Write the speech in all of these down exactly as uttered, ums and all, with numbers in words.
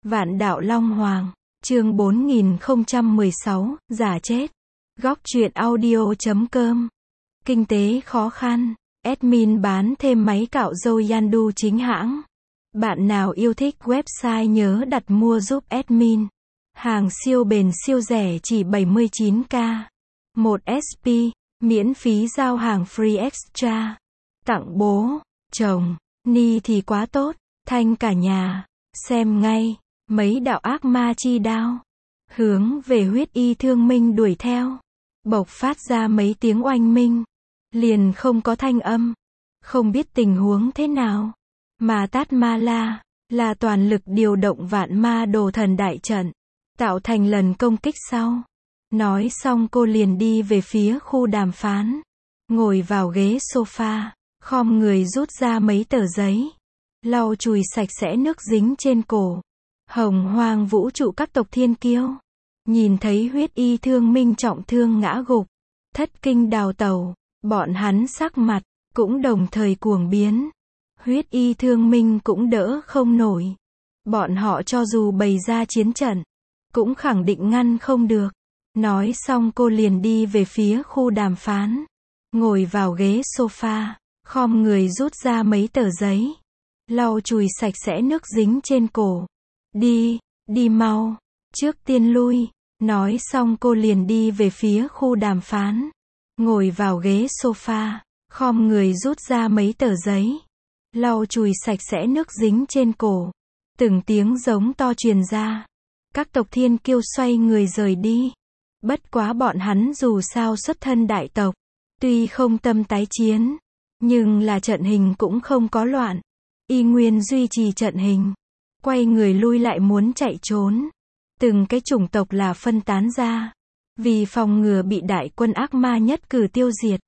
Vạn đạo Long Hoàng, chương bốn nghìn không trăm mười sáu, giả chết. Góc truyện audio chấm com. Kinh tế khó khăn, admin bán thêm máy cạo râu Yandu chính hãng. Bạn nào yêu thích website nhớ đặt mua giúp admin. Hàng siêu bền siêu rẻ chỉ bảy mươi chín k. một ét pê, miễn phí giao hàng free extra. Tặng bố, chồng, ni thì quá tốt, thanh cả nhà. Xem ngay, mấy đạo ác ma chi đao. Hướng về huyết y thương minh đuổi theo. Bộc phát ra mấy tiếng oanh minh. Liền không có thanh âm. Không biết tình huống thế nào. Mà Tát Ma La, là toàn lực điều động vạn ma đồ thần đại trận. Tạo thành lần công kích sau. Nói xong cô liền đi về phía khu đàm phán. Ngồi vào ghế sofa, khom người rút ra mấy tờ giấy. Lau chùi sạch sẽ nước dính trên cổ. Hồng Hoang vũ trụ các tộc thiên kiêu. Nhìn thấy huyết y thương minh trọng thương ngã gục. Thất kinh đào tẩu. Bọn hắn sắc mặt, cũng đồng thời cuồng biến. Huyết y thương minh cũng đỡ không nổi. Bọn họ cho dù bày ra chiến trận, cũng khẳng định ngăn không được. Nói xong cô liền đi về phía khu đàm phán. Ngồi vào ghế sofa, khom người rút ra mấy tờ giấy. Lau chùi sạch sẽ nước dính trên cổ. Đi, đi mau, trước tiên lui. Nói xong cô liền đi về phía khu đàm phán. Ngồi vào ghế sofa, khom người rút ra mấy tờ giấy. Lau chùi sạch sẽ nước dính trên cổ. Từng tiếng giống to truyền ra. Các tộc thiên kiêu xoay người rời đi. Bất quá bọn hắn dù sao xuất thân đại tộc. Tuy không tâm tái chiến, nhưng là trận hình cũng không có loạn. Y nguyên duy trì trận hình. Quay người lui lại muốn chạy trốn. Từng cái chủng tộc là phân tán ra. Vì phòng ngừa bị đại quân ác ma nhất cử tiêu diệt.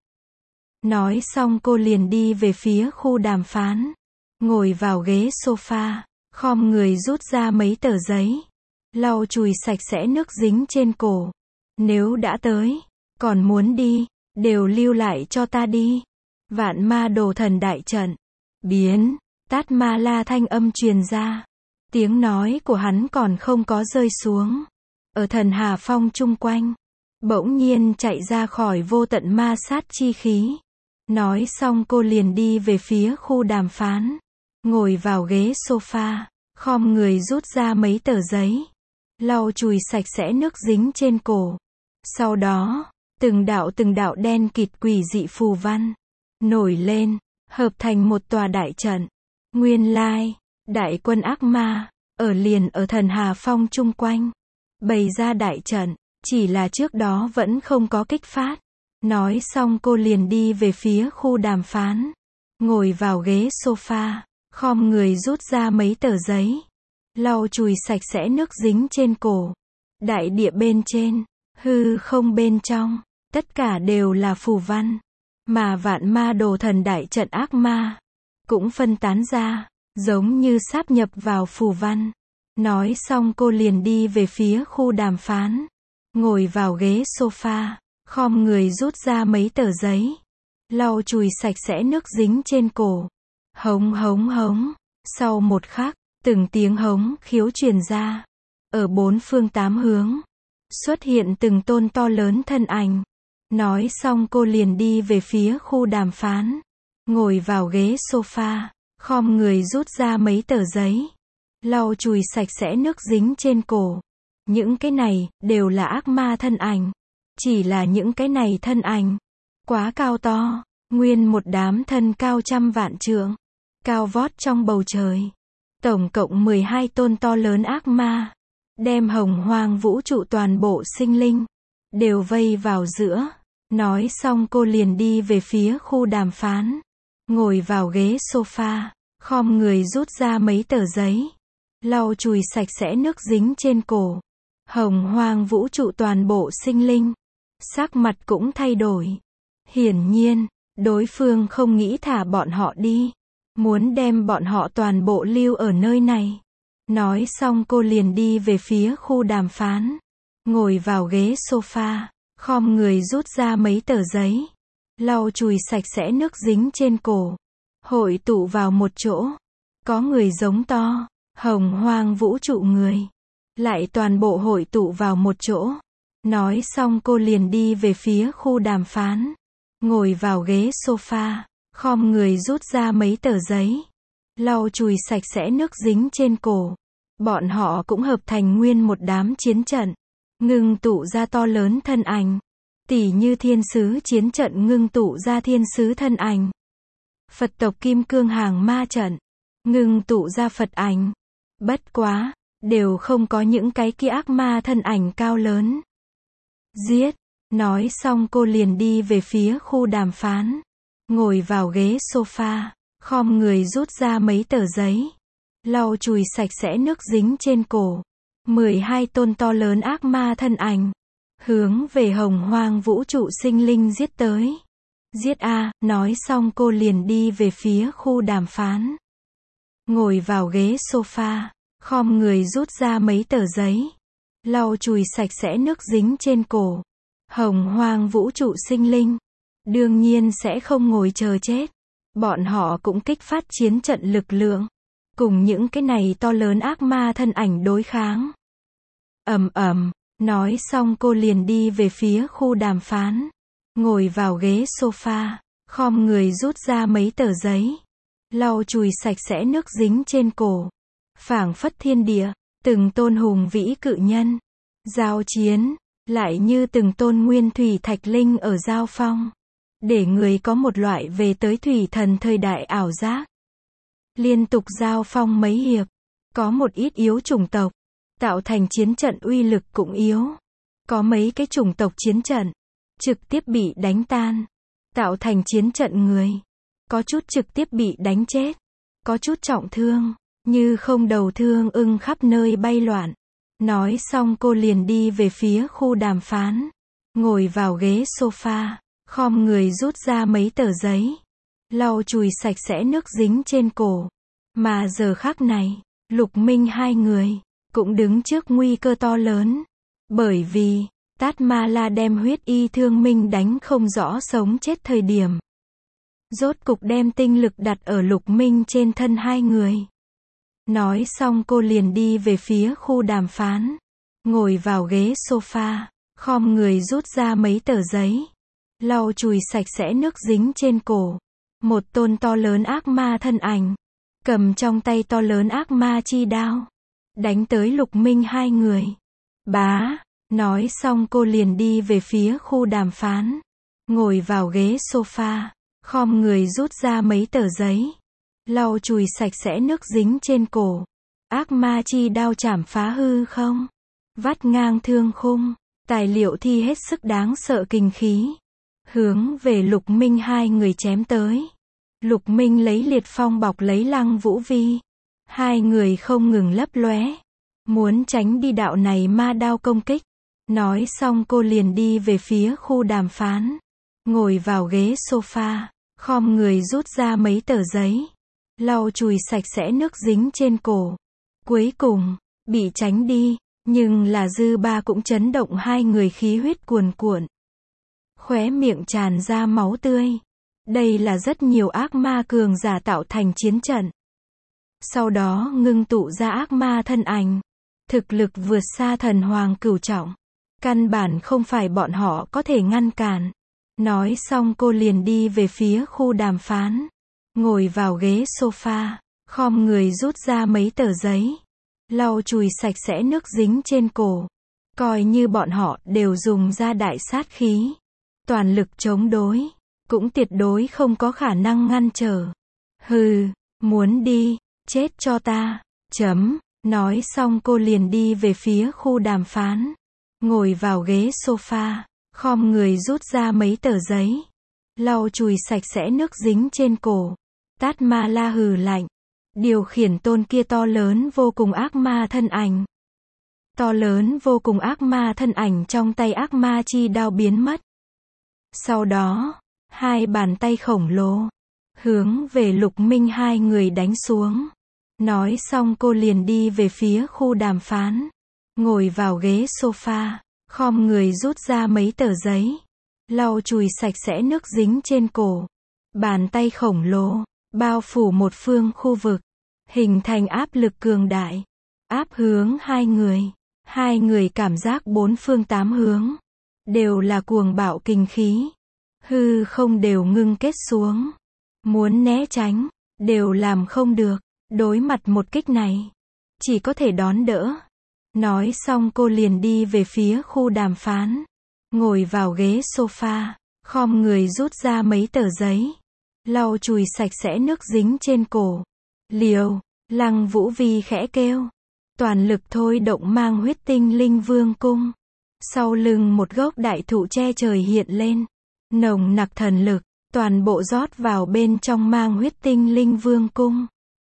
Nói xong cô liền đi về phía khu đàm phán. Ngồi vào ghế sofa, khom người rút ra mấy tờ giấy. Lau chùi sạch sẽ nước dính trên cổ. Nếu đã tới, còn muốn đi, đều lưu lại cho ta đi. Vạn ma đồ thần đại trận. Biến, Tát Ma La thanh âm truyền ra. Tiếng nói của hắn còn không có rơi xuống. Ở thần hà phong chung quanh, bỗng nhiên chạy ra khỏi vô tận ma sát chi khí. Nói xong cô liền đi về phía khu đàm phán. Ngồi vào ghế sofa, khom người rút ra mấy tờ giấy. Lau chùi sạch sẽ nước dính trên cổ. Sau đó, từng đạo từng đạo đen kịt quỷ dị phù văn nổi lên, hợp thành một tòa đại trận. Nguyên lai, đại quân ác ma, ở liền ở thần hà phong chung quanh, bày ra đại trận, chỉ là trước đó vẫn không có kích phát. Nói xong cô liền đi về phía khu đàm phán. Ngồi vào ghế sofa, khom người rút ra mấy tờ giấy. Lau chùi sạch sẽ nước dính trên cổ. Đại địa bên trên, hư không bên trong, tất cả đều là phù văn. Mà vạn ma đồ thần đại trận ác ma, cũng phân tán ra, giống như sáp nhập vào phù văn. Nói xong cô liền đi về phía khu đàm phán. Ngồi vào ghế sofa, khom người rút ra mấy tờ giấy. Lau chùi sạch sẽ nước dính trên cổ. Hống hống hống. Sau một khắc, từng tiếng hống khiếu truyền ra. Ở bốn phương tám hướng, xuất hiện từng tôn to lớn thân ảnh. Nói xong cô liền đi về phía khu đàm phán. Ngồi vào ghế sofa, khom người rút ra mấy tờ giấy. Lau chùi sạch sẽ nước dính trên cổ. Những cái này, đều là ác ma thân ảnh. Chỉ là những cái này thân ảnh, quá cao to. Nguyên một đám thân cao trăm vạn trượng. Cao vót trong bầu trời. Tổng cộng mười hai tôn to lớn ác ma. Đem hồng hoang vũ trụ toàn bộ sinh linh. Đều vây vào giữa. Nói xong cô liền đi về phía khu đàm phán. Ngồi vào ghế sofa, khom người rút ra mấy tờ giấy. Lau chùi sạch sẽ nước dính trên cổ. Hồng hoang vũ trụ toàn bộ sinh linh. Sắc mặt cũng thay đổi. Hiển nhiên, đối phương không nghĩ thả bọn họ đi. Muốn đem bọn họ toàn bộ lưu ở nơi này. Nói xong cô liền đi về phía khu đàm phán. Ngồi vào ghế sofa, khom người rút ra mấy tờ giấy. Lau chùi sạch sẽ nước dính trên cổ. Hội tụ vào một chỗ. Có người giống to. hồng hoang vũ trụ người, lại toàn bộ hội tụ vào một chỗ. Nói xong cô liền đi về phía khu đàm phán, ngồi vào ghế sofa, khom người rút ra mấy tờ giấy, lau chùi sạch sẽ nước dính trên cổ. Bọn họ cũng hợp thành nguyên một đám chiến trận, ngưng tụ ra to lớn thân ảnh, tỉ như thiên sứ chiến trận ngưng tụ ra thiên sứ thân ảnh, Phật tộc kim cương hàng ma trận ngưng tụ ra Phật ảnh. Bất quá, đều không có những cái kia ác ma thân ảnh cao lớn. Giết, nói xong cô liền đi về phía khu đàm phán, ngồi vào ghế sofa, khom người rút ra mấy tờ giấy, lau chùi sạch sẽ nước dính trên cổ. mười hai tôn to lớn ác ma thân ảnh, hướng về hồng hoang vũ trụ sinh linh giết tới. Giết a, nói xong cô liền đi về phía khu đàm phán, ngồi vào ghế sofa, khom người rút ra mấy tờ giấy, lau chùi sạch sẽ nước dính trên cổ. Hồng hoang vũ trụ sinh linh, đương nhiên sẽ không ngồi chờ chết. Bọn họ cũng kích phát chiến trận lực lượng, cùng những cái này to lớn ác ma thân ảnh đối kháng. Ầm ầm, nói xong cô liền đi về phía khu đàm phán, ngồi vào ghế sofa, khom người rút ra mấy tờ giấy, lau chùi sạch sẽ nước dính trên cổ. Phảng phất thiên địa, từng tôn hùng vĩ cự nhân, giao chiến, lại như từng tôn nguyên thủy thạch linh ở giao phong, để người có một loại về tới thủy thần thời đại ảo giác. Liên tục giao phong mấy hiệp, có một ít yếu chủng tộc, tạo thành chiến trận uy lực cũng yếu. Có mấy cái chủng tộc chiến trận, trực tiếp bị đánh tan, tạo thành chiến trận người. Có chút trực tiếp bị đánh chết, có chút trọng thương, như không đầu thương ưng khắp nơi bay loạn. Nói xong cô liền đi về phía khu đàm phán, ngồi vào ghế sofa, khom người rút ra mấy tờ giấy, lau chùi sạch sẽ nước dính trên cổ. Mà giờ khắc này, Lục Minh hai người, cũng đứng trước nguy cơ to lớn. Bởi vì, Tát Ma La đem huyết y thương minh đánh không rõ sống chết thời điểm. Rốt cục đem tinh lực đặt ở Lục Minh trên thân hai người. Nói xong cô liền đi về phía khu đàm phán, ngồi vào ghế sofa, khom người rút ra mấy tờ giấy, lau chùi sạch sẽ nước dính trên cổ. Một tôn to lớn ác ma thân ảnh, cầm trong tay to lớn ác ma chi đao, đánh tới Lục Minh hai người. Bá, nói xong cô liền đi về phía khu đàm phán, ngồi vào ghế sofa, khom người rút ra mấy tờ giấy, lau chùi sạch sẽ nước dính trên cổ. Ác ma chi đao chảm phá hư không, vắt ngang thương khung, tài liệu thi hết sức đáng sợ kinh khí, hướng về Lục Minh hai người chém tới. Lục Minh lấy liệt phong bọc lấy Lăng Vũ Vi, hai người không ngừng lấp lóe, muốn tránh đi đạo này ma đao công kích. Nói xong cô liền đi về phía khu đàm phán, ngồi vào ghế sofa, khom người rút ra mấy tờ giấy, lau chùi sạch sẽ nước dính trên cổ. Cuối cùng, bị tránh đi, nhưng là dư ba cũng chấn động hai người khí huyết cuồn cuộn. Khóe miệng tràn ra máu tươi. Đây là rất nhiều ác ma cường giả tạo thành chiến trận. Sau đó ngưng tụ ra ác ma thân ảnh. Thực lực vượt xa thần hoàng cửu trọng. Căn bản không phải bọn họ có thể ngăn cản. Nói xong cô liền đi về phía khu đàm phán, ngồi vào ghế sofa, khom người rút ra mấy tờ giấy, lau chùi sạch sẽ nước dính trên cổ. Coi như bọn họ đều dùng ra đại sát khí, toàn lực chống đối, cũng tuyệt đối không có khả năng ngăn trở. Hừ, muốn đi, chết cho ta. Chấm. Nói xong cô liền đi về phía khu đàm phán, ngồi vào ghế sofa, khom người rút ra mấy tờ giấy, lau chùi sạch sẽ nước dính trên cổ. Tát Ma La hừ lạnh, điều khiển tôn kia to lớn vô cùng ác ma thân ảnh. To lớn vô cùng ác ma thân ảnh trong tay ác ma chi đao biến mất. Sau đó, hai bàn tay khổng lồ, hướng về Lục Minh hai người đánh xuống. Nói xong cô liền đi về phía khu đàm phán, ngồi vào ghế sofa, khom người rút ra mấy tờ giấy, lau chùi sạch sẽ nước dính trên cổ. Bàn tay khổng lồ, bao phủ một phương khu vực, hình thành áp lực cường đại, áp hướng hai người. Hai người cảm giác bốn phương tám hướng đều là cuồng bạo kinh khí, hư không đều ngưng kết xuống, muốn né tránh đều làm không được. Đối mặt một kích này, chỉ có thể đón đỡ. Nói xong cô liền đi về phía khu đàm phán, ngồi vào ghế sofa, khom người rút ra mấy tờ giấy, lau chùi sạch sẽ nước dính trên cổ. Liều, Lăng Vũ Vi khẽ kêu, toàn lực thôi động mang huyết tinh linh vương cung. Sau lưng một gốc đại thụ che trời hiện lên, nồng nặc thần lực, toàn bộ rót vào bên trong mang huyết tinh linh vương cung.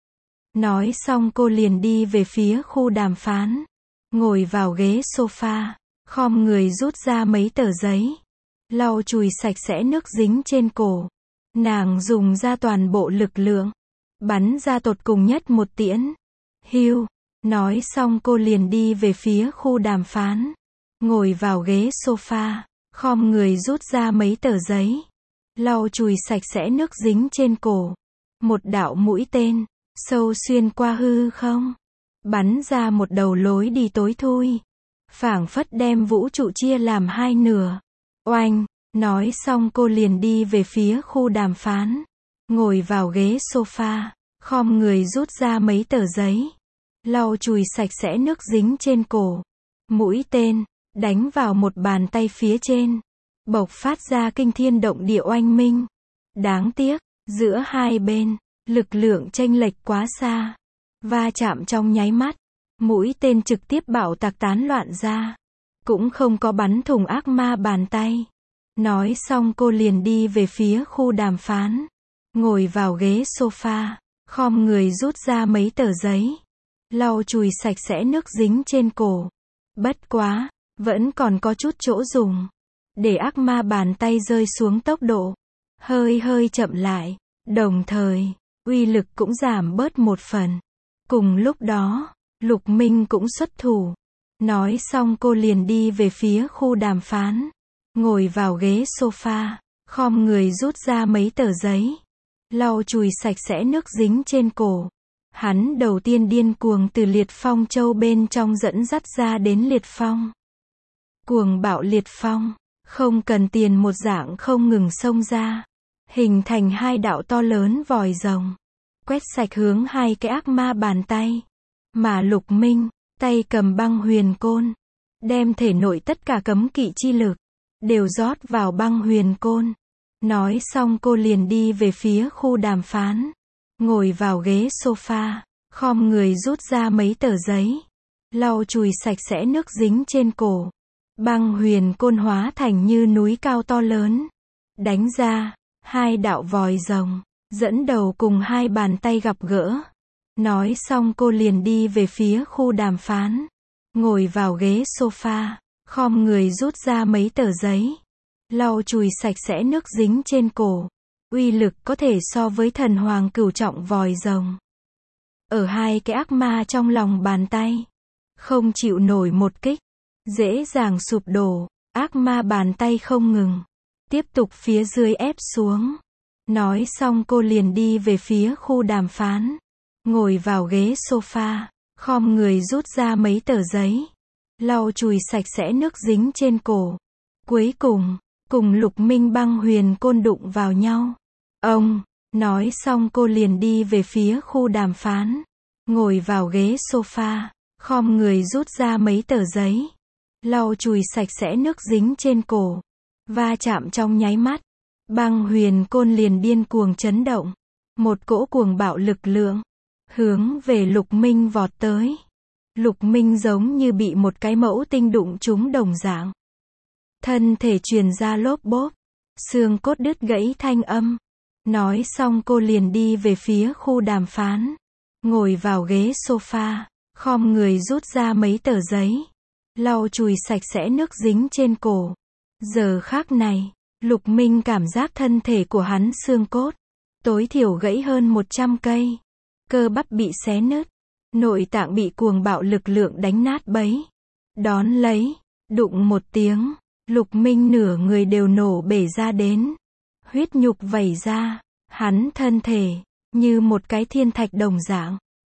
Nói xong cô liền đi về phía khu đàm phán, ngồi vào ghế sofa, khom người rút ra mấy tờ giấy, lau chùi sạch sẽ nước dính trên cổ. Nàng dùng ra toàn bộ lực lượng, bắn ra tột cùng nhất một tiễn. Hưu, nói xong cô liền đi về phía khu đàm phán, ngồi vào ghế sofa, khom người rút ra mấy tờ giấy, lau chùi sạch sẽ nước dính trên cổ. Một đạo mũi tên, sâu xuyên qua hư không, bắn ra một đầu lối đi tối thui, phảng phất đem vũ trụ chia làm hai nửa. Oanh, nói xong cô liền đi về phía khu đàm phán, ngồi vào ghế sofa, khom người rút ra mấy tờ giấy, lau chùi sạch sẽ nước dính trên cổ. Mũi tên, đánh vào một bàn tay phía trên, bộc phát ra kinh thiên động địa oanh minh. Đáng tiếc, giữa hai bên, lực lượng chênh lệch quá xa, va chạm trong nháy mắt, mũi tên trực tiếp bạo tạc tán loạn ra, cũng không có bắn thủng ác ma bàn tay. Nói xong cô liền đi về phía khu đàm phán, ngồi vào ghế sofa, khom người rút ra mấy tờ giấy, lau chùi sạch sẽ nước dính trên cổ. Bất quá, vẫn còn có chút chỗ dùng, để ác ma bàn tay rơi xuống tốc độ hơi hơi chậm lại, đồng thời uy lực cũng giảm bớt một phần. Cùng lúc đó, Lục Minh cũng xuất thủ. Nói xong cô liền đi về phía khu đàm phán, ngồi vào ghế sofa, khom người rút ra mấy tờ giấy, lau chùi sạch sẽ nước dính trên cổ. Hắn đầu tiên điên cuồng từ liệt phong châu bên trong dẫn dắt ra đến liệt phong. Cuồng bạo liệt phong, không cần tiền một dạng không ngừng xông ra, hình thành hai đạo to lớn vòi rồng, quét sạch hướng hai cái ác ma bàn tay. Mà Lục Minh, tay cầm băng huyền côn, đem thể nội tất cả cấm kỵ chi lực đều rót vào băng huyền côn. Nói xong cô liền đi về phía khu đàm phán, ngồi vào ghế sofa, khom người rút ra mấy tờ giấy, lau chùi sạch sẽ nước dính trên cổ. Băng huyền côn hóa thành như núi cao to lớn, đánh ra hai đạo vòi rồng, dẫn đầu cùng hai bàn tay gặp gỡ. Nói xong cô liền đi về phía khu đàm phán, ngồi vào ghế sofa, khom người rút ra mấy tờ giấy, lau chùi sạch sẽ nước dính trên cổ. Uy lực có thể so với thần hoàng cửu trọng vòi rồng. Ở hai cái ác ma trong lòng bàn tay, không chịu nổi một kích, dễ dàng sụp đổ. Ác ma bàn tay không ngừng, tiếp tục phía dưới ép xuống. Nói xong cô liền đi về phía khu đàm phán, ngồi vào ghế sofa, khom người rút ra mấy tờ giấy, lau chùi sạch sẽ nước dính trên cổ. Cuối cùng, cùng Lục Minh băng huyền côn đụng vào nhau. Ông, nói xong cô liền đi về phía khu đàm phán, ngồi vào ghế sofa, khom người rút ra mấy tờ giấy, lau chùi sạch sẽ nước dính trên cổ. Va chạm trong nháy mắt, băng huyền côn liền điên cuồng chấn động, một cỗ cuồng bạo lực lượng hướng về Lục Minh vọt tới. Lục Minh giống như bị một cái mẫu tinh đụng trúng đồng dạng, thân thể truyền ra lốp bốp, xương cốt đứt gãy thanh âm. Nói xong cô liền đi về phía khu đàm phán, ngồi vào ghế sofa, khom người rút ra mấy tờ giấy, lau chùi sạch sẽ nước dính trên cổ. Giờ khắc này, Lục Minh cảm giác thân thể của hắn xương cốt tối thiểu gãy hơn một trăm cây, cơ bắp bị xé nứt, nội tạng bị cuồng bạo lực lượng đánh nát bấy. Đón lấy, đụng một tiếng, Lục Minh nửa người đều nổ bể ra đến, huyết nhục vẩy ra, hắn thân thể như một cái thiên thạch đồng dạng,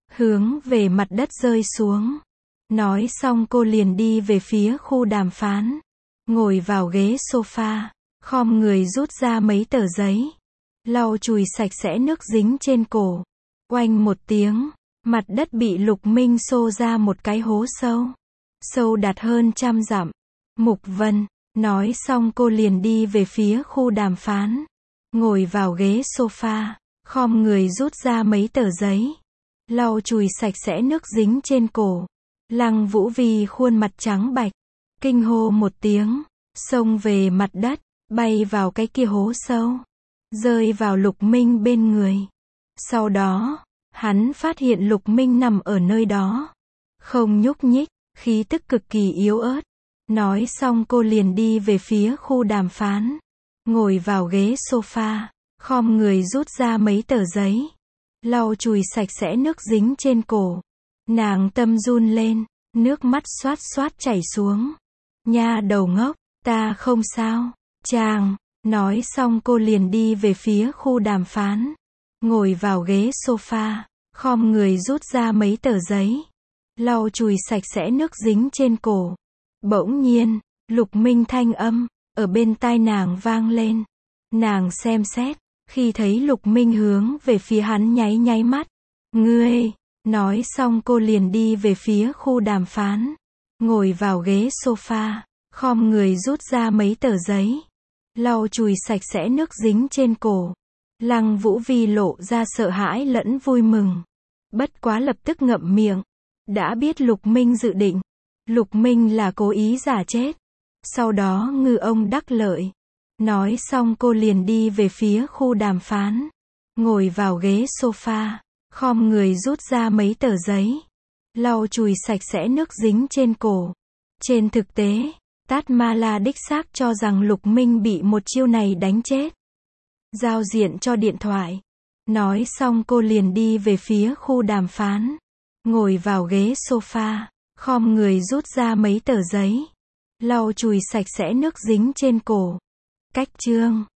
hướng về mặt đất rơi xuống. Nói xong cô liền đi về phía khu đàm phán. Ngồi vào ghế sofa, khom người rút ra mấy tờ giấy. Lau chùi sạch sẽ nước dính trên cổ. Oanh một tiếng, mặt đất bị Lục Minh xô ra một cái hố sâu. Sâu đạt hơn trăm dặm. Mục Vân, nói xong cô liền đi về phía khu đàm phán. Ngồi vào ghế sofa, khom người rút ra mấy tờ giấy. Lau chùi sạch sẽ nước dính trên cổ. Lăng Vũ Vi khuôn mặt trắng bạch. Kinh hô một tiếng, xông về mặt đất, bay vào cái kia hố sâu. Rơi vào Lục Minh bên người. Sau đó, hắn phát hiện Lục Minh nằm ở nơi đó. Không nhúc nhích, khí tức cực kỳ yếu ớt. Nói xong cô liền đi về phía khu đàm phán. Ngồi vào ghế sofa, khom người rút ra mấy tờ giấy. Lau chùi sạch sẽ nước dính trên cổ. Nàng tâm run lên, nước mắt xoát xoát chảy xuống. Nha đầu ngốc, ta không sao. Chàng, nói xong cô liền đi về phía khu đàm phán. Ngồi vào ghế sofa, khom người rút ra mấy tờ giấy. Lau chùi sạch sẽ nước dính trên cổ. Bỗng nhiên, Lục Minh thanh âm, ở bên tai nàng vang lên. Nàng xem xét, khi thấy Lục Minh hướng về phía hắn nháy nháy mắt. Ngươi, nói xong cô liền đi về phía khu đàm phán. Ngồi vào ghế sofa, khom người rút ra mấy tờ giấy. Lau chùi sạch sẽ nước dính trên cổ. Lăng Vũ Vi lộ ra sợ hãi lẫn vui mừng. Bất quá lập tức ngậm miệng. Đã biết Lục Minh dự định. Lục Minh là cố ý giả chết. Sau đó ngư ông đắc lợi. Nói xong cô liền đi về phía khu đàm phán. Ngồi vào ghế sofa, khom người rút ra mấy tờ giấy. Lau chùi sạch sẽ nước dính trên cổ. Trên thực tế, Tát Ma La đích xác cho rằng Lục Minh bị một chiêu này đánh chết. Giao diện cho điện thoại. Nói xong cô liền đi về phía khu đàm phán. Ngồi vào ghế sofa, khom người rút ra mấy tờ giấy. Lau chùi sạch sẽ nước dính trên cổ. Cách chương